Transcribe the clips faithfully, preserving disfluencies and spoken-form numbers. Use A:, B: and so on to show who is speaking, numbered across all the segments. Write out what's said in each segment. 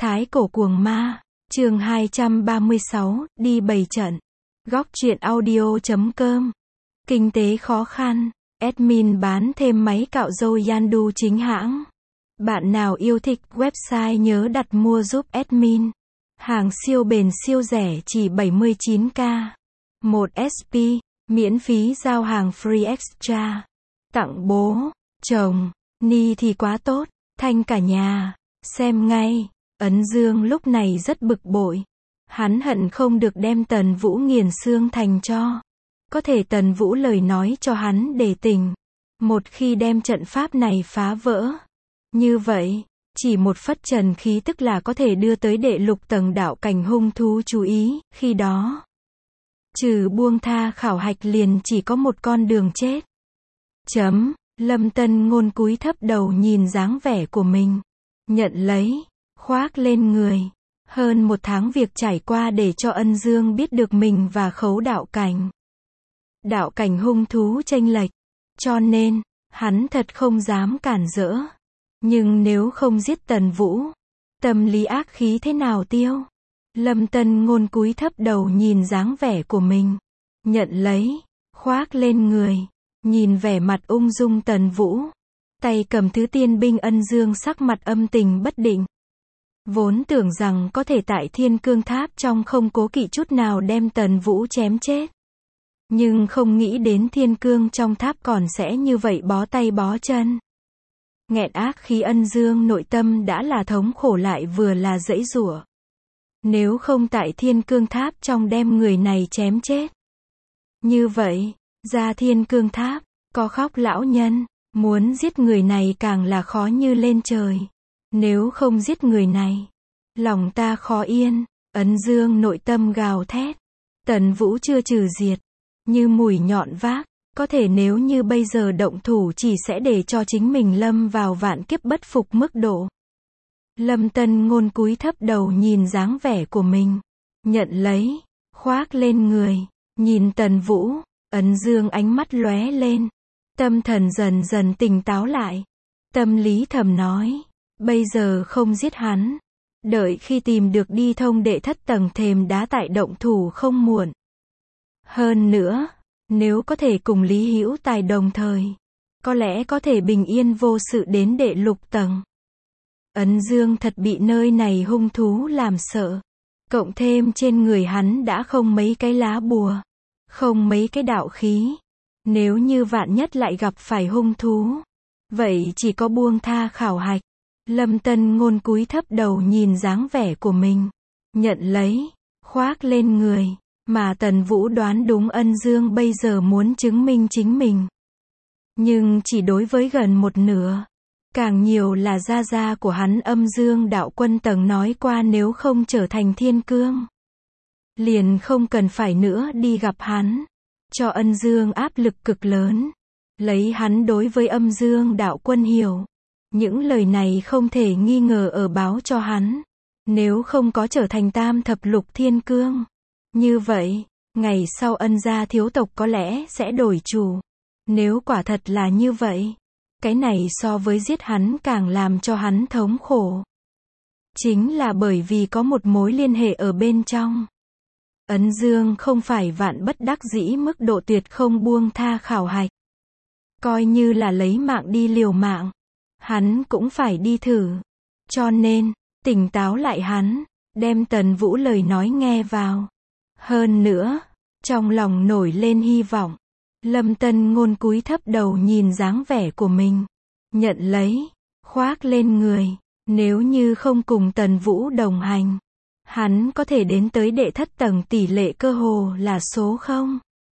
A: Thái cổ cuồng ma, chương hai trăm ba mươi sáu, đi bày trận. Góc truyện audio chấm com. Kinh tế khó khăn, admin bán thêm máy cạo râu Yandu chính hãng. Bạn nào yêu thích website nhớ đặt mua giúp admin. Hàng siêu bền siêu rẻ chỉ bảy mươi chín k. một ét pê, miễn phí giao hàng free extra. Tặng bố, chồng, ni thì quá tốt, thanh cả nhà. Xem ngay. Ấn Dương lúc này rất bực bội. Hắn hận không được đem Tần Vũ nghiền xương thành tro. Có thể Tần Vũ lời nói cho hắn để tỉnh. Một khi đem trận pháp này phá vỡ. Như vậy, chỉ một phất trần khí tức là có thể đưa tới đệ lục tầng đạo cảnh hung thú chú ý, khi đó. Trừ buông tha khảo hạch liền chỉ có một con đường chết. Chấm, Lâm Tân Ngôn cúi thấp đầu nhìn dáng vẻ của mình. Nhận lấy. Khoác lên người. Hơn một tháng việc trải qua để cho Ân Dương biết được mình và khấu đạo cảnh. Đạo cảnh hung thú chênh lệch. Cho nên, hắn thật không dám cản rỡ. Nhưng nếu không giết Tần Vũ, tâm lý ác khí thế nào tiêu? Lâm Tân Ngôn cúi thấp đầu nhìn dáng vẻ của mình. Nhận lấy. Khoác lên người. Nhìn vẻ mặt ung dung Tần Vũ. Tay cầm thứ tiên binh Ân Dương sắc mặt âm tình bất định. Vốn tưởng rằng có thể tại Thiên Cương Tháp trong không cố kỵ chút nào đem Tần Vũ chém chết. Nhưng không nghĩ đến Thiên Cương trong tháp còn sẽ như vậy bó tay bó chân. Nghẹn ác khí Ân Dương nội tâm đã là thống khổ lại vừa là giãy giụa. Nếu không tại Thiên Cương Tháp trong đem người này chém chết. Như vậy, ra Thiên Cương Tháp, có khóc lão nhân, muốn giết người này càng là khó như lên trời. Nếu không giết người này, lòng ta khó yên. Ấn Dương nội tâm gào thét. Tần Vũ chưa trừ diệt, như mùi nhọn vác, có thể nếu như bây giờ động thủ chỉ sẽ để cho chính mình lâm vào vạn kiếp bất phục mức độ. Lâm Tân Ngôn cúi thấp đầu nhìn dáng vẻ của mình. Nhận lấy. Khoác lên người. Nhìn Tần Vũ. Ấn Dương ánh mắt lóe lên. Tâm thần dần dần tỉnh táo lại. Tâm lý thầm nói. Bây giờ không giết hắn. Đợi khi tìm được đi thông đệ thất tầng thềm đá tại động thủ không muộn. Hơn nữa, nếu có thể cùng Lý Hữu Tài đồng thời, có lẽ có thể bình yên vô sự đến đệ lục tầng. Ấn Dương thật bị nơi này hung thú làm sợ. Cộng thêm trên người hắn đã không mấy cái lá bùa. Không mấy cái đạo khí. Nếu như vạn nhất lại gặp phải hung thú. Vậy chỉ có buông tha khảo hạch. Lâm Tân Ngôn cúi thấp đầu nhìn dáng vẻ của mình. Nhận lấy. Khoác lên người. Mà Tần Vũ đoán đúng Ân Dương bây giờ muốn chứng minh chính mình. Nhưng chỉ đối với gần một nửa. Càng nhiều là gia gia của hắn Âm Dương đạo quân tầng nói qua nếu không trở thành thiên cương. Liền không cần phải nữa đi gặp hắn. Cho Ân Dương áp lực cực lớn. Lấy hắn đối với Âm Dương đạo quân hiểu. Những lời này không thể nghi ngờ ở báo cho hắn. Nếu không có trở thành tam thập lục thiên cương. Như vậy, ngày sau Ân gia thiếu tộc có lẽ sẽ đổi chủ. Nếu quả thật là như vậy. Cái này so với giết hắn càng làm cho hắn thống khổ. Chính là bởi vì có một mối liên hệ ở bên trong. Ấn Dương không phải vạn bất đắc dĩ mức độ tuyệt không buông tha khảo hạch. Coi như là lấy mạng đi liều mạng. Hắn cũng phải đi thử. Cho nên, tỉnh táo lại hắn, đem Tần Vũ lời nói nghe vào. Hơn nữa, trong lòng nổi lên hy vọng. Lâm Tân Ngôn cúi thấp đầu nhìn dáng vẻ của mình. Nhận lấy. Khoác lên người. Nếu như không cùng Tần Vũ đồng hành, hắn có thể đến tới đệ thất tầng tỷ lệ cơ hồ là số không.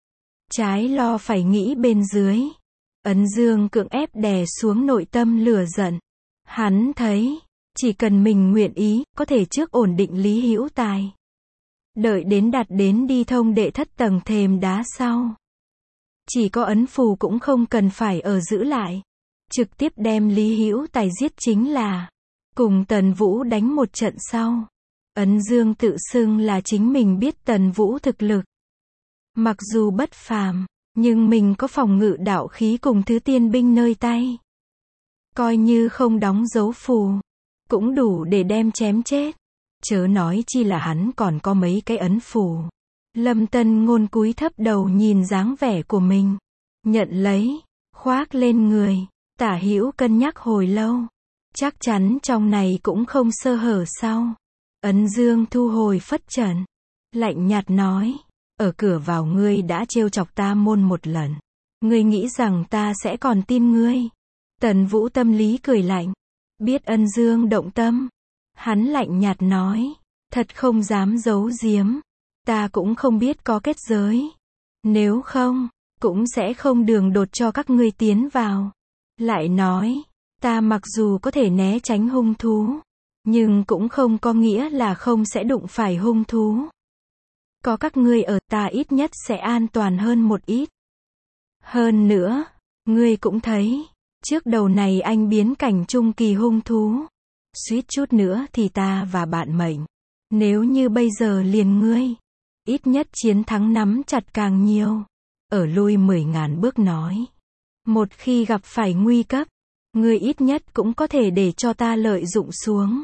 A: Trái lo phải nghĩ bên dưới. Ấn Dương cưỡng ép đè xuống nội tâm lửa giận. Hắn thấy, chỉ cần mình nguyện ý, có thể trước ổn định Lý Hữu Tài. Đợi đến đạt đến đi thông đệ thất tầng thềm đá sau. Chỉ có ấn phù cũng không cần phải ở giữ lại. Trực tiếp đem Lý Hữu Tài giết chính là. Cùng Tần Vũ đánh một trận sau. Ấn Dương tự xưng là chính mình biết Tần Vũ thực lực. Mặc dù bất phàm. Nhưng mình có phòng ngự đạo khí cùng thứ tiên binh nơi tay. Coi như không đóng dấu phù. cũng đủ để đem chém chết. Chớ nói chi là hắn còn có mấy cái ấn phù. Lâm Tân Ngôn cúi thấp đầu nhìn dáng vẻ của mình. Nhận lấy, khoác lên người. Tả Hữu cân nhắc hồi lâu. Chắc chắn trong này cũng không sơ hở sau. Ấn Dương thu hồi phất trần. Lạnh nhạt nói. Ở cửa vào ngươi đã trêu chọc ta môn một lần. Ngươi nghĩ rằng ta sẽ còn tin ngươi. Tần Vũ tâm lý cười lạnh. Biết Ân Dương động tâm. Hắn lạnh nhạt nói. Thật không dám giấu giếm. Ta cũng không biết có kết giới. Nếu không, cũng sẽ không đường đột cho các ngươi tiến vào. Lại nói, ta mặc dù có thể né tránh hung thú, nhưng cũng không có nghĩa là không sẽ đụng phải hung thú. Có các ngươi ở, ta ít nhất sẽ an toàn hơn một ít. Hơn nữa, ngươi cũng thấy, trước đầu này anh biến cảnh trung kỳ hung thú. Suýt chút nữa thì ta và bạn mệnh. Nếu như bây giờ liền ngươi, ít nhất chiến thắng nắm chặt càng nhiều. Ở lui mười ngàn bước nói. Một khi gặp phải nguy cấp, ngươi ít nhất cũng có thể để cho ta lợi dụng xuống.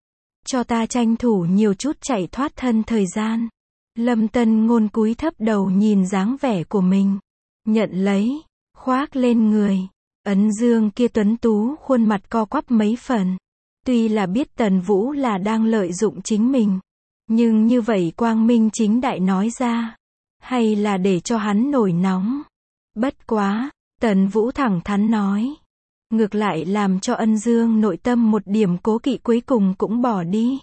A: Cho ta tranh thủ nhiều chút chạy thoát thân thời gian. Lâm Tân Ngôn cúi thấp đầu nhìn dáng vẻ của mình. Nhận lấy, khoác lên người. Ấn Dương kia tuấn tú khuôn mặt co quắp mấy phần. Tuy là biết Tần Vũ là đang lợi dụng chính mình, nhưng như vậy quang minh chính đại nói ra, hay là để cho hắn nổi nóng. Bất quá, Tần Vũ thẳng thắn nói. Ngược lại làm cho Ân Dương nội tâm một điểm cố kỵ cuối cùng cũng bỏ đi.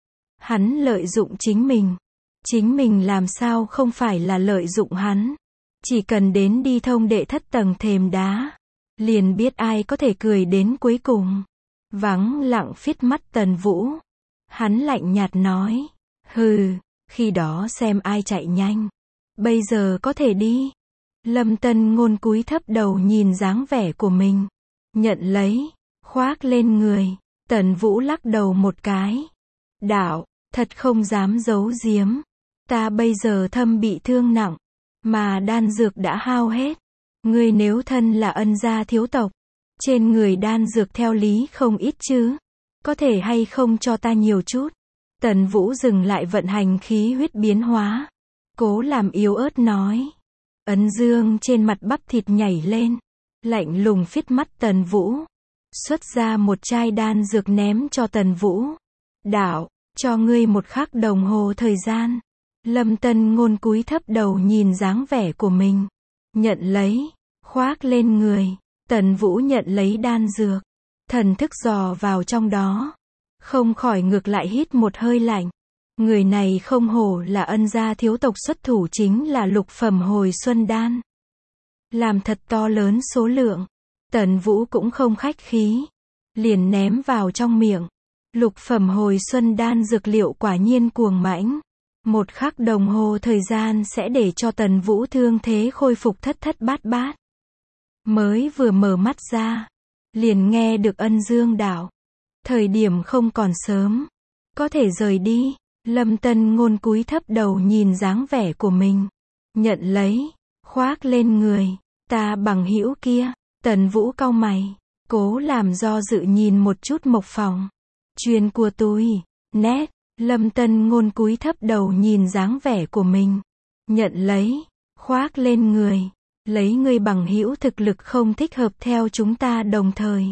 A: Hắn lợi dụng chính mình. Chính mình làm sao không phải là lợi dụng hắn. Chỉ cần đến đi thông đệ thất tầng thềm đá, liền biết ai có thể cười đến cuối cùng. Vắng lặng phiết mắt Tần Vũ. Hắn lạnh nhạt nói. Hừ, khi đó xem ai chạy nhanh. Bây giờ có thể đi. Lâm Tân Ngôn cúi thấp đầu nhìn dáng vẻ của mình. Nhận lấy, khoác lên người. Tần Vũ lắc đầu một cái. Đạo, thật không dám giấu giếm. Ta bây giờ thâm bị thương nặng, mà đan dược đã hao hết. Ngươi nếu thân là Ân gia thiếu tộc, trên người đan dược theo lý không ít chứ. Có thể hay không cho ta nhiều chút. Tần Vũ dừng lại vận hành khí huyết biến hóa. Cố làm yếu ớt nói. Ấn Dương trên mặt bắp thịt nhảy lên. Lạnh lùng phiết mắt Tần Vũ. Xuất ra một chai đan dược ném cho Tần Vũ. Đạo, cho ngươi một khắc đồng hồ thời gian. Lâm Tân Ngôn cúi thấp đầu nhìn dáng vẻ của mình. Nhận lấy, khoác lên người. Tần Vũ nhận lấy đan dược. Thần thức dò vào trong đó. Không khỏi ngược lại hít một hơi lạnh. Người này không hổ là Ân gia thiếu tộc, xuất thủ chính là lục phẩm hồi xuân đan. Làm thật to lớn số lượng. Tần Vũ cũng không khách khí. Liền ném vào trong miệng. Lục phẩm hồi xuân đan dược liệu quả nhiên cuồng mãnh. Một khắc đồng hồ thời gian sẽ để cho Tần Vũ thương thế khôi phục thất thất bát bát. Mới vừa mở mắt ra, liền nghe được Ân Dương đạo. Thời điểm không còn sớm. Có thể rời đi. Lâm Tân Ngôn cúi thấp đầu nhìn dáng vẻ của mình. Nhận lấy, khoác lên người. Ta bằng hữu kia. Tần Vũ cau mày. Cố làm do dự nhìn một chút Mộc Phòng. Chuyên của tôi. Nét. Lâm Tân Ngôn cúi thấp đầu nhìn dáng vẻ của mình. Nhận lấy, khoác lên người. Lấy ngươi bằng hữu thực lực không thích hợp theo chúng ta đồng thời.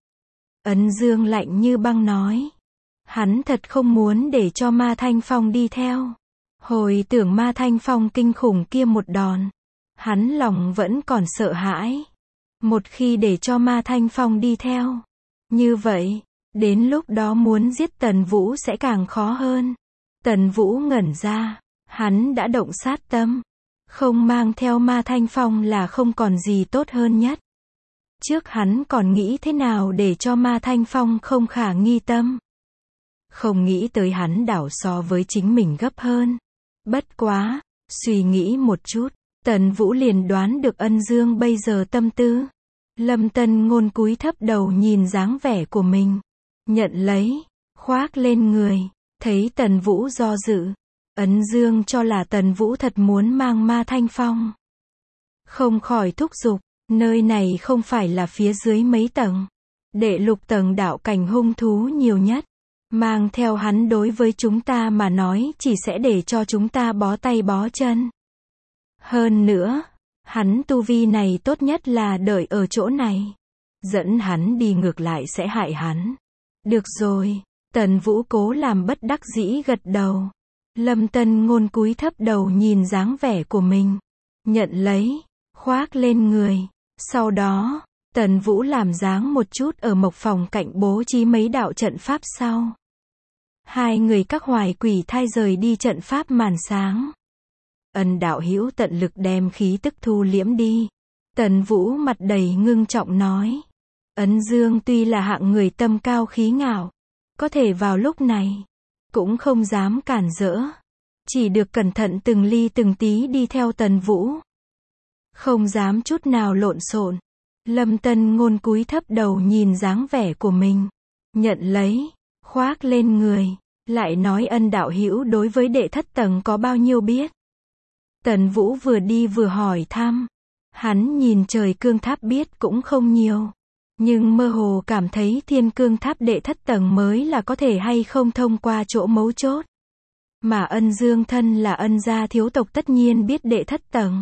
A: Ấn Dương lạnh như băng nói. Hắn thật không muốn để cho Ma Thanh Phong đi theo. Hồi tưởng Ma Thanh Phong kinh khủng kia một đòn, hắn lòng vẫn còn sợ hãi. Một khi để cho Ma Thanh Phong đi theo, như vậy, đến lúc đó muốn giết Tần Vũ sẽ càng khó hơn. Tần Vũ ngẩn ra, hắn đã động sát tâm. Không mang theo Ma Thanh Phong là không còn gì tốt hơn nhất. Trước hắn còn nghĩ thế nào để cho Ma Thanh Phong không khả nghi tâm. Không nghĩ tới hắn đảo so với chính mình gấp hơn. Bất quá, suy nghĩ một chút, Tần Vũ liền đoán được Ân Dương bây giờ tâm tư. Lâm Tân Ngôn cúi thấp đầu nhìn dáng vẻ của mình. Nhận lấy, khoác lên người. Thấy Tần Vũ do dự, Ân Dương cho là Tần Vũ thật muốn mang Ma Thanh Phong. Không khỏi thúc giục, nơi này không phải là phía dưới mấy tầng. Đệ lục tầng đạo cảnh hung thú nhiều nhất. Mang theo hắn đối với chúng ta mà nói chỉ sẽ để cho chúng ta bó tay bó chân. Hơn nữa, hắn tu vi này tốt nhất là đợi ở chỗ này. Dẫn hắn đi ngược lại sẽ hại hắn. Được rồi, Tần Vũ cố làm bất đắc dĩ gật đầu. Lâm Tân Ngôn cúi thấp đầu nhìn dáng vẻ của mình. Nhận lấy, khoác lên người. Sau đó, Tần Vũ làm dáng một chút ở mộc phòng cạnh bố trí mấy đạo trận pháp sau. Hai người các hoài quỷ thai rời đi trận pháp màn sáng. Ân đạo hữu tận lực đem khí tức thu liễm đi. Tần Vũ mặt đầy ngưng trọng nói. Ấn Dương tuy là hạng người tâm cao khí ngạo, có thể vào lúc này, cũng không dám cản rỡ. Chỉ được cẩn thận từng ly từng tí đi theo Tần Vũ. Không dám chút nào lộn xộn. Lâm Tân Ngôn cúi thấp đầu nhìn dáng vẻ của mình. Nhận lấy, khoác lên người. Lại nói ân đạo hữu đối với đệ thất tầng có bao nhiêu biết. Tần Vũ vừa đi vừa hỏi thăm. Hắn nhìn trời cương tháp biết cũng không nhiều. Nhưng mơ hồ cảm thấy thiên cương tháp đệ thất tầng mới là có thể hay không thông qua chỗ mấu chốt. Mà Ân Dương thân là Ân gia thiếu tộc tất nhiên biết đệ thất tầng.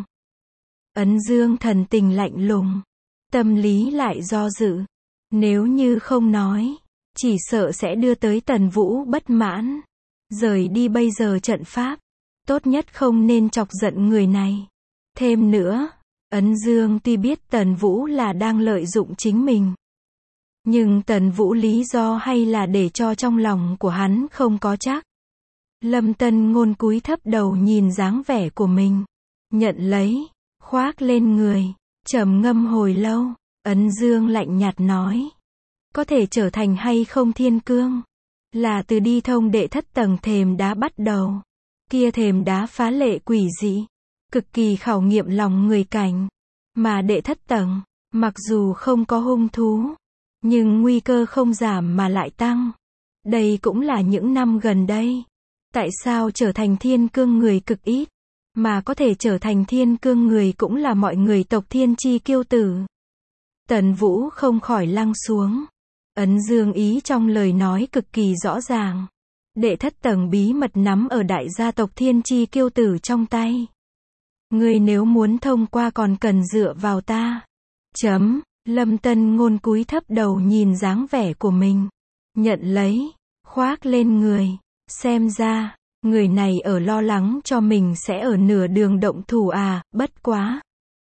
A: Ân Dương thần tình lạnh lùng. Tâm lý lại do dự. Nếu như không nói, chỉ sợ sẽ đưa tới Tần Vũ bất mãn. Rời đi bây giờ trận pháp. Tốt nhất không nên chọc giận người này. Thêm nữa, Ân Dương tuy biết Tần Vũ là đang lợi dụng chính mình. Nhưng Tần Vũ lý do hay là để cho trong lòng của hắn không có chắc. Lâm Tân Ngôn cúi thấp đầu nhìn dáng vẻ của mình. Nhận lấy, khoác lên người. Trầm ngâm hồi lâu, Ân Dương lạnh nhạt nói. Có thể trở thành hay không thiên cương. Là từ đi thông đệ thất tầng thềm đá bắt đầu. Kia thềm đá phá lệ quỷ dị. Cực kỳ khảo nghiệm lòng người cảnh. Mà đệ thất tầng, mặc dù không có hung thú, nhưng nguy cơ không giảm mà lại tăng. Đây cũng là những năm gần đây. Tại sao trở thành thiên cương người cực ít, mà có thể trở thành thiên cương người cũng là mọi người tộc thiên chi kiêu tử. Tần Vũ không khỏi lăng xuống. Ấn Dương ý trong lời nói cực kỳ rõ ràng. Đệ thất tầng bí mật nắm ở đại gia tộc thiên chi kiêu tử trong tay. Ngươi nếu muốn thông qua còn cần dựa vào ta. Chấm, Lâm Tân Ngôn cúi thấp đầu nhìn dáng vẻ của mình. Nhận lấy, khoác lên người. Xem ra, người này ở lo lắng cho mình sẽ ở nửa đường động thủ à, bất quá.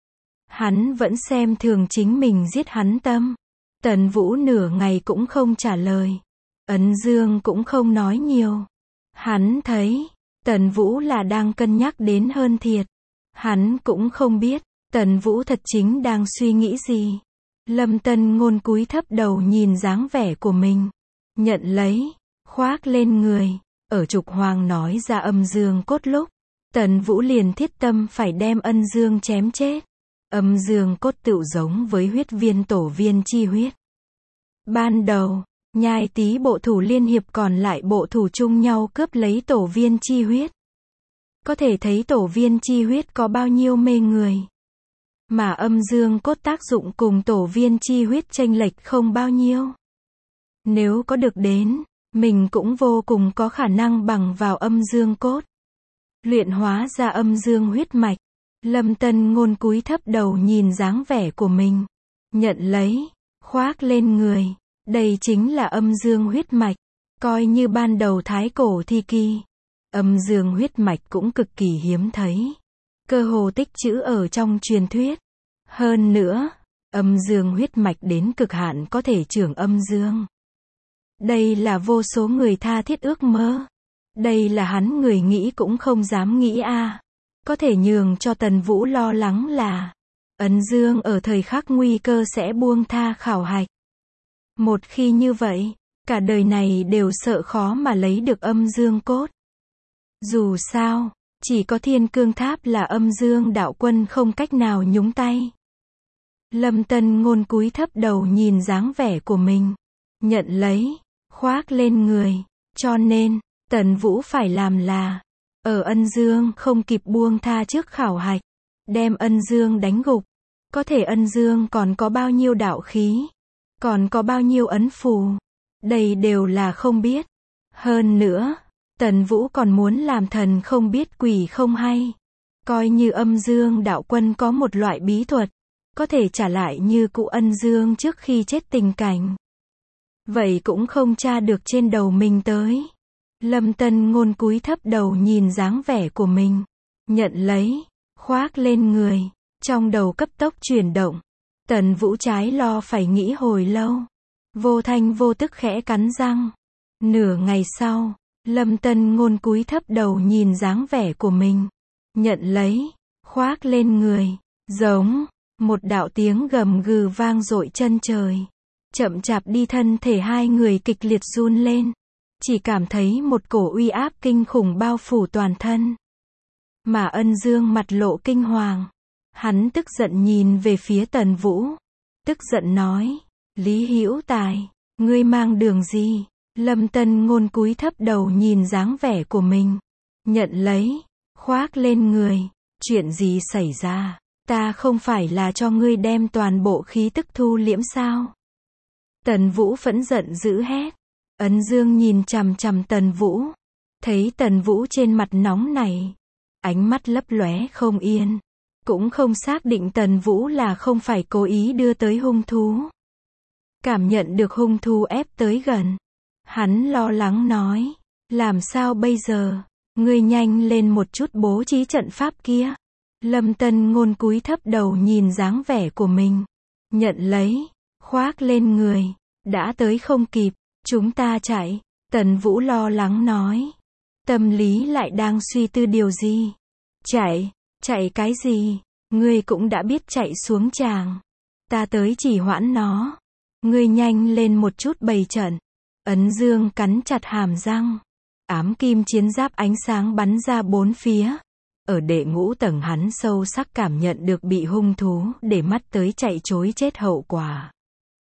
A: Hắn vẫn xem thường chính mình giết hắn tâm. Tần Vũ nửa ngày cũng không trả lời. Ấn Dương cũng không nói nhiều. Hắn thấy, Tần Vũ là đang cân nhắc đến hơn thiệt. Hắn cũng không biết, Tần Vũ thật chính đang suy nghĩ gì. Lâm Tân Ngôn cúi thấp đầu nhìn dáng vẻ của mình. Nhận lấy, khoác lên người. Ở trục hoàng nói ra âm dương cốt lúc, Tần Vũ liền thiết tâm phải đem ân dương chém chết. Âm dương cốt tựu giống với huyết viên tổ viên chi huyết. Ban đầu, nhai tý bộ thủ liên hiệp còn lại bộ thủ chung nhau cướp lấy tổ viên chi huyết. Có thể thấy tổ viên chi huyết có bao nhiêu mê người. Mà âm dương cốt tác dụng cùng tổ viên chi huyết chênh lệch không bao nhiêu. Nếu có được đến, mình cũng vô cùng có khả năng bằng vào âm dương cốt. Luyện hóa ra âm dương huyết mạch. Lâm Tân Ngôn cúi thấp đầu nhìn dáng vẻ của mình. Nhận lấy, khoác lên người. Đây chính là âm dương huyết mạch. Coi như ban đầu thái cổ thi kỳ. Âm dương huyết mạch cũng cực kỳ hiếm thấy. Cơ hồ tích trữ ở trong truyền thuyết. Hơn nữa, âm dương huyết mạch đến cực hạn có thể trưởng âm dương. Đây là vô số người tha thiết ước mơ. Đây là hắn người nghĩ cũng không dám nghĩ a. À. Có thể nhường cho Tần Vũ lo lắng là Ấn Dương ở thời khắc nguy cơ sẽ buông tha khảo hạch. Một khi như vậy, cả đời này đều sợ khó mà lấy được âm dương cốt. Dù sao, chỉ có thiên cương tháp là âm dương đạo quân không cách nào nhúng tay. Lâm Tân Ngôn cúi thấp đầu nhìn dáng vẻ của mình. Nhận lấy, khoác lên người. Cho nên, Tần Vũ phải làm là, ở Ân Dương không kịp buông tha trước khảo hạch, đem Ân Dương đánh gục. Có thể Ân Dương còn có bao nhiêu đạo khí, Còn có bao nhiêu ấn phù? Đây đều là không biết. Hơn nữa, Tần Vũ còn muốn làm thần không biết quỷ không hay. Coi như âm dương đạo quân có một loại bí thuật, có thể trả lại như cụ ân dương trước khi chết tình cảnh. Vậy cũng không tra được trên đầu mình tới. Lâm Tân Ngôn cúi thấp đầu nhìn dáng vẻ của mình. Nhận lấy, khoác lên người, trong đầu cấp tốc chuyển động. Tần Vũ trái lo phải nghĩ hồi lâu. Vô thanh vô tức khẽ cắn răng. Nửa ngày sau, Lâm Tân Ngôn cúi thấp đầu nhìn dáng vẻ của mình. Nhận lấy, khoác lên người, giống, một đạo tiếng gầm gừ vang dội chân trời. Chậm chạp đi thân thể hai người kịch liệt run lên. Chỉ cảm thấy một cổ uy áp kinh khủng bao phủ toàn thân. Mà Ân Dương mặt lộ kinh hoàng. Hắn tức giận nhìn về phía Tần Vũ. Tức giận nói, Lý Hữu Tài, ngươi mang đường gì? Lâm Tân Ngôn cúi thấp đầu nhìn dáng vẻ của mình. Nhận lấy, khoác lên người, chuyện gì xảy ra? Ta không phải là cho ngươi đem toàn bộ khí tức thu liễm sao? Tần Vũ phẫn giận dữ hét. Ân Dương nhìn chằm chằm Tần Vũ. Thấy Tần Vũ trên mặt nóng này. Ánh mắt lấp lóe không yên. Cũng không xác định Tần Vũ là không phải cố ý đưa tới hung thú. Cảm nhận được hung thú ép tới gần. Hắn lo lắng nói. Làm sao bây giờ? Ngươi nhanh lên một chút bố trí trận pháp kia. Lâm Tân Ngôn cúi thấp đầu nhìn dáng vẻ của mình. Nhận lấy, khoác lên người. Đã tới không kịp, chúng ta chạy. Tần Vũ lo lắng nói. Tâm lý lại đang suy tư điều gì? Chạy, chạy cái gì? Ngươi cũng đã biết chạy xuống tràng. Ta tới chỉ hoãn nó. Ngươi nhanh lên một chút bày trận. Ấn Dương cắn chặt hàm răng. Ám kim chiến giáp ánh sáng bắn ra bốn phía. Ở đệ ngũ tầng hắn sâu sắc cảm nhận được bị hung thú để mắt tới chạy trối chết hậu quả.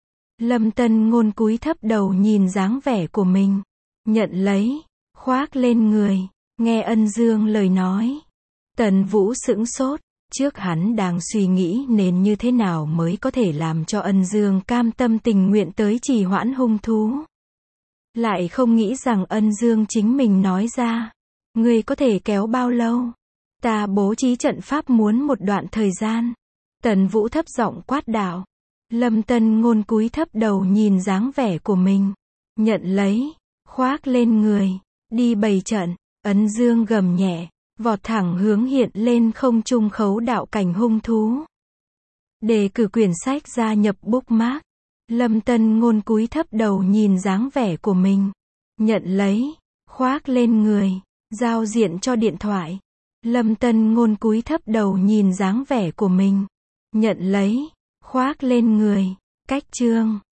A: Lâm Tân Ngôn cúi thấp đầu nhìn dáng vẻ của mình. Nhận lấy, khoác lên người, nghe Ân Dương lời nói. Tần Vũ sững sốt, trước hắn đang suy nghĩ nên như thế nào mới có thể làm cho Ân Dương cam tâm tình nguyện tới trì hoãn hung thú. Lại không nghĩ rằng Ân Dương chính mình nói ra. Ngươi có thể kéo bao lâu? Ta bố trí trận pháp muốn một đoạn thời gian. Tần Vũ thấp giọng quát đạo. Lâm Tân Ngôn cúi thấp đầu nhìn dáng vẻ của mình. Nhận lấy, khoác lên người, đi bày trận. Ấn Dương gầm nhẹ, vọt thẳng hướng hiện lên không trung khấu đạo cảnh hung thú. Đề cử quyển sách gia nhập bookmark. Lâm Tân Ngôn cúi thấp đầu nhìn dáng vẻ của mình. Nhận lấy, khoác lên người, giao diện cho điện thoại. Lâm Tân Ngôn cúi thấp đầu nhìn dáng vẻ của mình. Nhận lấy, khoác lên người, cách chương.